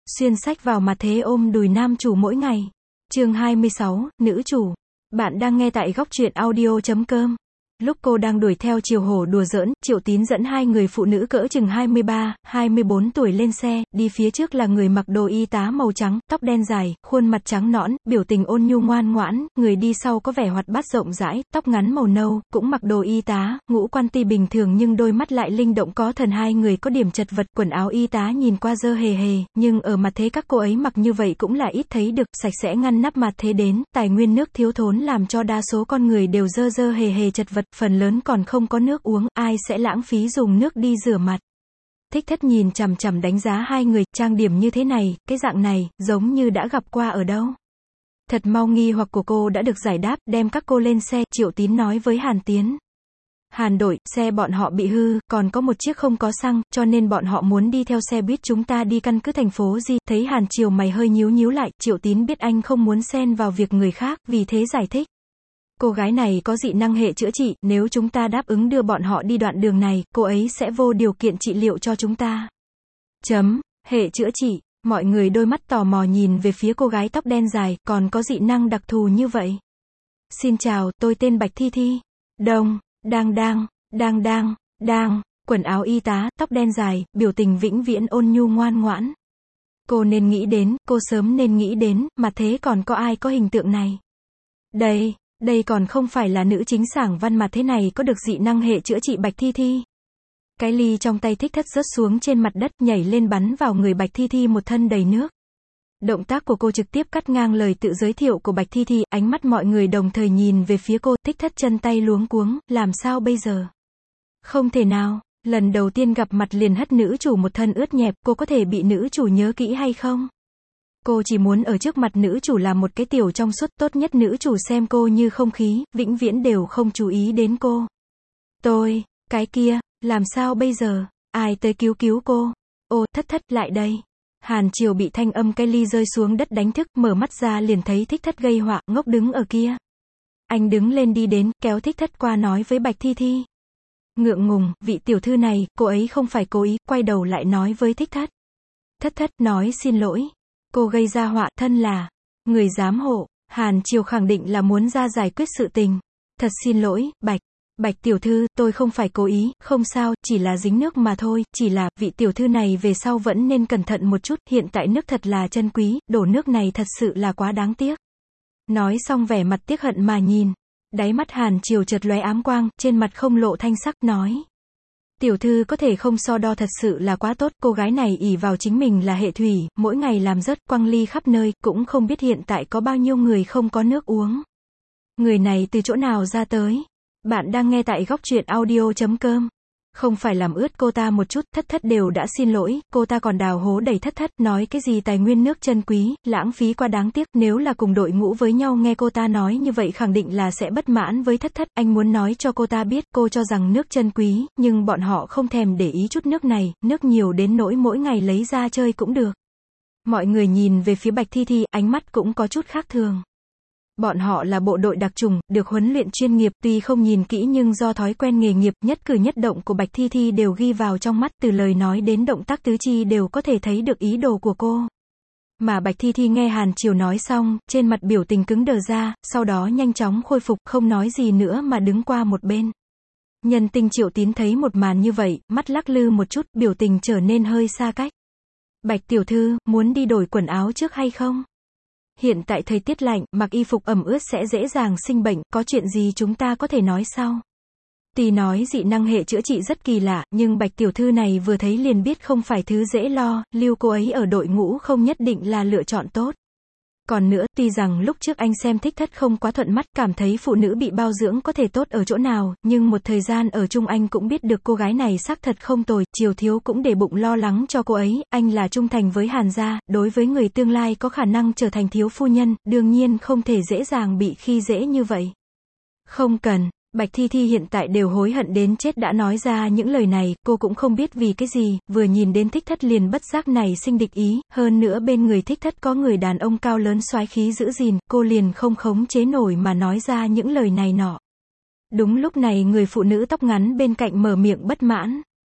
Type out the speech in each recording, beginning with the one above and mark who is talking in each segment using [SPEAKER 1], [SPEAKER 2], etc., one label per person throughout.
[SPEAKER 1] Xuyên sách vào mặt thế ôm đùi nam chủ mỗi ngày. Chương 26, nữ chủ. Bạn đang nghe tại góc truyện audio.com. Lúc cô đang đuổi theo Triều Hổ đùa giỡn, Triệu Tín dẫn hai người phụ nữ cỡ chừng 23, 24 tuổi lên xe, đi phía trước là người mặc đồ y tá màu trắng, tóc đen dài, khuôn mặt trắng nõn, biểu tình ôn nhu ngoan ngoãn, người đi sau có vẻ hoạt bát rộng rãi, tóc ngắn màu nâu, cũng mặc đồ y tá, ngũ quan tuy bình thường nhưng đôi mắt lại linh động có thần. Hai người có điểm chật vật, quần áo y tá nhìn qua dơ hề hề, nhưng ở mặt thế các cô ấy mặc như vậy cũng là ít thấy được, sạch sẽ ngăn nắp. Mặt thế đến, tài nguyên nước thiếu thốn làm cho đa số con người đều dơ hề hề chật vật, phần lớn còn không có nước uống, ai sẽ lãng phí dùng nước đi rửa mặt. Thích Thất nhìn chằm chằm đánh giá hai người, trang điểm như thế này, cái dạng này, giống như đã gặp qua ở đâu. Thật mau nghi hoặc của cô đã được giải đáp, đem các cô lên xe, Triệu Tín nói với Hàn Tiến. Hàn đội, xe bọn họ bị hư, còn có một chiếc không có xăng, cho nên bọn họ muốn đi theo xe buýt chúng ta đi căn cứ thành phố gì. Thấy Hàn Triều mày hơi nhíu lại, Triệu Tín biết anh không muốn xen vào việc người khác, vì thế giải thích. Cô gái này có dị năng hệ chữa trị, nếu chúng ta đáp ứng đưa bọn họ đi đoạn đường này, cô ấy sẽ vô điều kiện trị liệu cho chúng ta. Hệ chữa trị, mọi người đôi mắt tò mò nhìn về phía cô gái tóc đen dài, còn có dị năng đặc thù như vậy. Xin chào, tôi tên Bạch Thi Thi. Đang, quần áo y tá, tóc đen dài, biểu tình vĩnh viễn ôn nhu ngoan ngoãn. Cô sớm nên nghĩ đến, mà thế còn có ai có hình tượng này. Đây còn không phải là nữ chính sảng văn mà thế này có được dị năng hệ chữa trị Bạch Thi Thi. Cái ly trong tay Thích Thất rớt xuống trên mặt đất, nhảy lên bắn vào người Bạch Thi Thi một thân đầy nước. Động tác của cô trực tiếp cắt ngang lời tự giới thiệu của Bạch Thi Thi, ánh mắt mọi người đồng thời nhìn về phía cô, Thích Thất chân tay luống cuống, làm sao bây giờ? Không thể nào, lần đầu tiên gặp mặt liền hất nữ chủ một thân ướt nhẹp, cô có thể bị nữ chủ nhớ kỹ hay không? Cô chỉ muốn ở trước mặt nữ chủ là một cái tiểu trong suốt, tốt nhất nữ chủ xem cô như không khí, vĩnh viễn đều không chú ý đến cô. Cái kia, làm sao bây giờ? Ai tới cứu cô? Ô, Thất lại đây. Hàn Triều bị thanh âm cái ly rơi xuống đất đánh thức, mở mắt ra liền thấy Thích Thất gây họa, ngốc đứng ở kia. Anh đứng lên đi đến, kéo Thích Thất qua nói với Bạch Thi Thi. Ngượng ngùng, vị tiểu thư này, cô ấy không phải cố ý, quay đầu lại nói với Thích Thất. Thất nói xin lỗi. Cô gây ra họa, thân là người giám hộ. Hàn Triều khẳng định là muốn ra giải quyết sự tình. Thật xin lỗi, Bạch tiểu thư, tôi không phải cố ý, không sao, chỉ là dính nước mà thôi, chỉ là, vị tiểu thư này về sau vẫn nên cẩn thận một chút, hiện tại nước thật là chân quý, đổ nước này thật sự là quá đáng tiếc. Nói xong vẻ mặt tiếc hận mà nhìn. Đáy mắt Hàn Triều chợt lóe ám quang, trên mặt không lộ thanh sắc, nói. Tiểu thư có thể không so đo thật sự là quá tốt, cô gái này ỷ vào chính mình là hệ thủy, mỗi ngày làm rớt quăng ly khắp nơi, cũng không biết hiện tại có bao nhiêu người không có nước uống. Người này từ chỗ nào ra tới? Bạn đang nghe tại góc truyện audio.com. Không phải làm ướt cô ta một chút, Thất đều đã xin lỗi, cô ta còn đào hố đẩy Thất, nói cái gì tài nguyên nước chân quý, lãng phí quá đáng tiếc, nếu là cùng đội ngũ với nhau nghe cô ta nói như vậy khẳng định là sẽ bất mãn với Thất, anh muốn nói cho cô ta biết, cô cho rằng nước chân quý, nhưng bọn họ không thèm để ý chút nước này, nước nhiều đến nỗi mỗi ngày lấy ra chơi cũng được. Mọi người nhìn về phía Bạch Thi Thi, ánh mắt cũng có chút khác thường. Bọn họ là bộ đội đặc chủng, được huấn luyện chuyên nghiệp, tuy không nhìn kỹ nhưng do thói quen nghề nghiệp, nhất cử nhất động của Bạch Thi Thi đều ghi vào trong mắt, từ lời nói đến động tác tứ chi đều có thể thấy được ý đồ của cô. Mà Bạch Thi Thi nghe Hàn Triều nói xong, trên mặt biểu tình cứng đờ ra, sau đó nhanh chóng khôi phục, không nói gì nữa mà đứng qua một bên. Nhân tình Triệu Tín thấy một màn như vậy, mắt lắc lư một chút, biểu tình trở nên hơi xa cách. Bạch tiểu thư, muốn đi đổi quần áo trước hay không? Hiện tại thời tiết lạnh, mặc y phục ẩm ướt sẽ dễ dàng sinh bệnh, có chuyện gì chúng ta có thể nói sau. Tuy nói dị năng hệ chữa trị rất kỳ lạ, nhưng Bạch tiểu thư này vừa thấy liền biết không phải thứ dễ lo, lưu cô ấy ở đội ngũ không nhất định là lựa chọn tốt. Còn nữa, tuy rằng lúc trước anh xem Thích Thất không quá thuận mắt, cảm thấy phụ nữ bị bao dưỡng có thể tốt ở chỗ nào, nhưng một thời gian ở chung anh cũng biết được cô gái này xác thật không tồi, Triều thiếu cũng để bụng lo lắng cho cô ấy, anh là trung thành với Hàn gia, đối với người tương lai có khả năng trở thành thiếu phu nhân, đương nhiên không thể dễ dàng bị khi dễ như vậy. Không cần. Bạch Thi Thi hiện tại đều hối hận đến chết đã nói ra những lời này, cô cũng không biết vì cái gì, vừa nhìn đến Thích Thất liền bất giác nảy sinh địch ý, hơn nữa bên người Thích Thất có người đàn ông cao lớn soái khí giữ gìn, cô liền không khống chế nổi mà nói ra những lời này nọ. Đúng lúc này người phụ nữ tóc ngắn bên cạnh mở miệng bất mãn.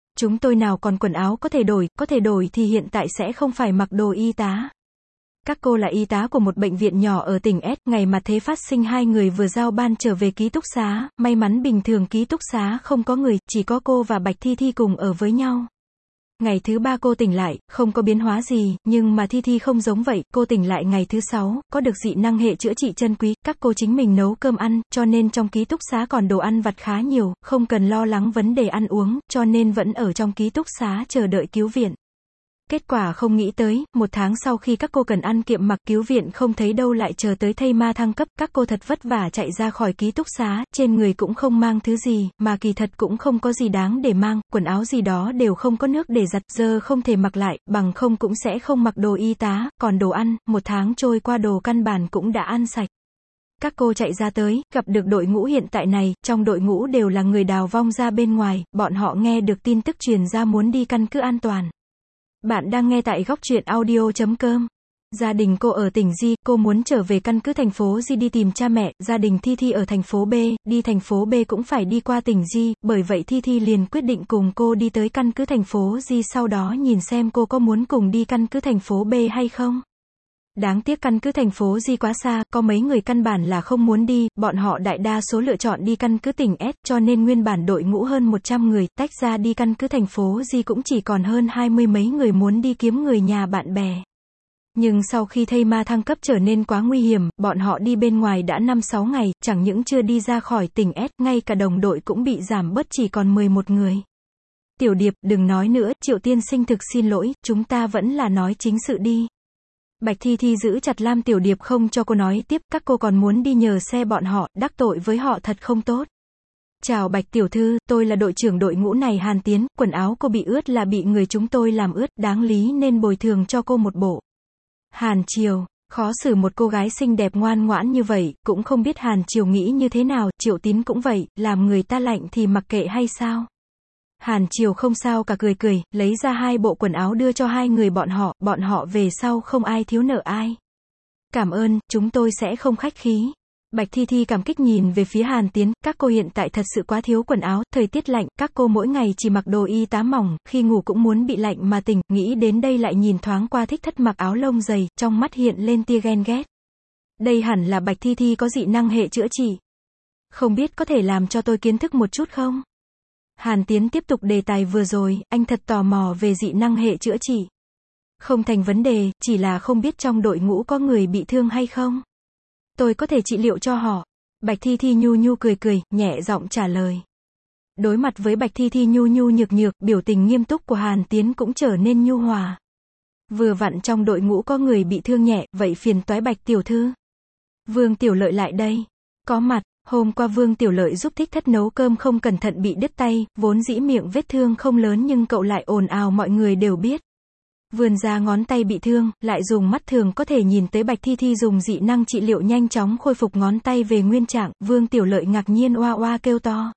[SPEAKER 1] Chúng tôi nào còn quần áo có thể đổi thì hiện tại sẽ không phải mặc đồ y tá. Các cô là y tá của một bệnh viện nhỏ ở tỉnh S, ngày mà thế phát sinh hai người vừa giao ban trở về ký túc xá, may mắn bình thường ký túc xá không có người, chỉ có cô và Bạch Thi Thi cùng ở với nhau. Ngày thứ ba cô tỉnh lại, không có biến hóa gì, nhưng mà Thi Thi không giống vậy, cô tỉnh lại ngày thứ sáu, có được dị năng hệ chữa trị chân quý, các cô chính mình nấu cơm ăn, cho nên trong ký túc xá còn đồ ăn vặt khá nhiều, không cần lo lắng vấn đề ăn uống, cho nên vẫn ở trong ký túc xá chờ đợi cứu viện. Kết quả không nghĩ tới, 1 tháng sau khi các cô cần ăn kiệm mặc cứu viện không thấy đâu lại chờ tới thây ma thăng cấp, các cô thật vất vả chạy ra khỏi ký túc xá, trên người cũng không mang thứ gì, mà kỳ thật cũng không có gì đáng để mang, quần áo gì đó đều không có nước để giặt, giờ không thể mặc lại, bằng không cũng sẽ không mặc đồ y tá, còn đồ ăn, 1 tháng trôi qua đồ căn bản cũng đã ăn sạch. Các cô chạy ra tới, gặp được đội ngũ hiện tại này, trong đội ngũ đều là người đào vong ra bên ngoài, bọn họ nghe được tin tức truyền ra muốn đi căn cứ an toàn. Bạn đang nghe tại goctruyện.audio.com. Gia đình cô ở tỉnh G, cô muốn trở về căn cứ thành phố G đi tìm cha mẹ, gia đình Thi Thi ở thành phố B, đi thành phố B cũng phải đi qua tỉnh G, bởi vậy Thi Thi liền quyết định cùng cô đi tới căn cứ thành phố G, sau đó nhìn xem cô có muốn cùng đi căn cứ thành phố B hay không. Đáng tiếc căn cứ thành phố G quá xa, có mấy người căn bản là không muốn đi, bọn họ đại đa số lựa chọn đi căn cứ tỉnh S, cho nên nguyên bản đội ngũ hơn 100 người, tách ra đi căn cứ thành phố G cũng chỉ còn hơn 20 mấy người muốn đi kiếm người nhà bạn bè. Nhưng sau khi thây ma thăng cấp trở nên quá nguy hiểm, bọn họ đi bên ngoài đã 5-6 ngày, chẳng những chưa đi ra khỏi tỉnh S, ngay cả đồng đội cũng bị giảm bớt chỉ còn 11 người. Tiểu Điệp, đừng nói nữa, Triệu tiên sinh thực xin lỗi, chúng ta vẫn là nói chính sự đi. Bạch Thi Thi giữ chặt Lam Tiểu Điệp không cho cô nói tiếp, các cô còn muốn đi nhờ xe bọn họ, đắc tội với họ thật không tốt. Chào Bạch tiểu thư, tôi là đội trưởng đội ngũ này Hàn Tiến, quần áo cô bị ướt là bị người chúng tôi làm ướt, đáng lý nên bồi thường cho cô một bộ. Hàn Triều, khó xử một cô gái xinh đẹp ngoan ngoãn như vậy, cũng không biết Hàn Triều nghĩ như thế nào, Triệu Tín cũng vậy, làm người ta lạnh thì mặc kệ hay sao. Hàn Triều không sao cả cười, lấy ra 2 bộ quần áo đưa cho 2 người bọn họ về sau không ai thiếu nợ ai. Cảm ơn, chúng tôi sẽ không khách khí. Bạch Thi Thi cảm kích nhìn về phía Hàn Tiến, các cô hiện tại thật sự quá thiếu quần áo, thời tiết lạnh, các cô mỗi ngày chỉ mặc đồ y tá mỏng, khi ngủ cũng muốn bị lạnh mà tỉnh, nghĩ đến đây lại nhìn thoáng qua Thích Thất mặc áo lông dày, trong mắt hiện lên tia ghen ghét. Đây hẳn là Bạch Thi Thi có dị năng hệ chữa trị. Không biết có thể làm cho tôi kiến thức một chút không? Hàn Tiến tiếp tục đề tài vừa rồi, anh thật tò mò về dị năng hệ chữa trị. Không thành vấn đề, chỉ là không biết trong đội ngũ có người bị thương hay không. Tôi có thể trị liệu cho họ. Bạch Thi Thi nhu nhu cười, nhẹ giọng trả lời. Đối mặt với Bạch Thi Thi nhu nhu nhược, biểu tình nghiêm túc của Hàn Tiến cũng trở nên nhu hòa. Vừa vặn trong đội ngũ có người bị thương nhẹ, vậy phiền toái Bạch tiểu thư. Vương Tiểu Lợi lại đây. Có mặt. Hôm qua Vương Tiểu Lợi giúp Thích Thất nấu cơm không cẩn thận bị đứt tay, vốn dĩ miệng vết thương không lớn nhưng cậu lại ồn ào mọi người đều biết. Vươn ra ngón tay bị thương, lại dùng mắt thường có thể nhìn tới Bạch Thi Thi dùng dị năng trị liệu nhanh chóng khôi phục ngón tay về nguyên trạng, Vương Tiểu Lợi ngạc nhiên oa oa kêu to.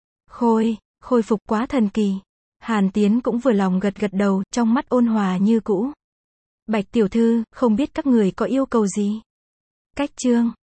[SPEAKER 1] Khôi phục quá thần kỳ. Hàn Tiến cũng vừa lòng gật đầu, trong mắt ôn hòa như cũ. Bạch tiểu thư, không biết các người có yêu cầu gì? Cách chương